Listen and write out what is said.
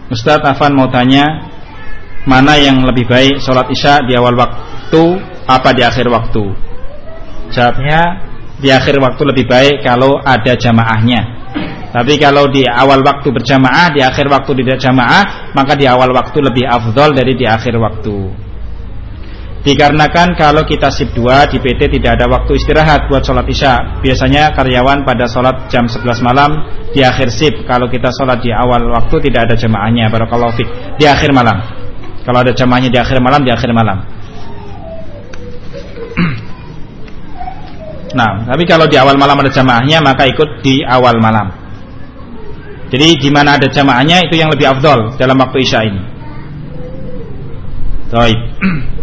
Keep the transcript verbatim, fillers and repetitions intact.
Ustaz Afan mau tanya, mana yang lebih baik, sholat isya di awal waktu apa di akhir waktu? Jawabnya, di akhir waktu lebih baik kalau ada jamaahnya. Tapi kalau di awal waktu berjamaah, di akhir waktu tidak jamaah, maka di awal waktu lebih afdol dari di akhir waktu. Dikarenakan kalau kita shift dua di P T tidak ada waktu istirahat buat sholat isya. Biasanya karyawan pada sholat jam sebelas malam di akhir shift. Kalau kita sholat di awal waktu tidak ada jamaahnya, barakallahu fik, di akhir malam. Kalau ada jamaahnya di akhir malam, di akhir malam. Nah, tapi kalau di awal malam ada jamaahnya, maka ikut di awal malam. Jadi di mana ada jamaahnya itu yang lebih afdol dalam waktu isya ini. Baik.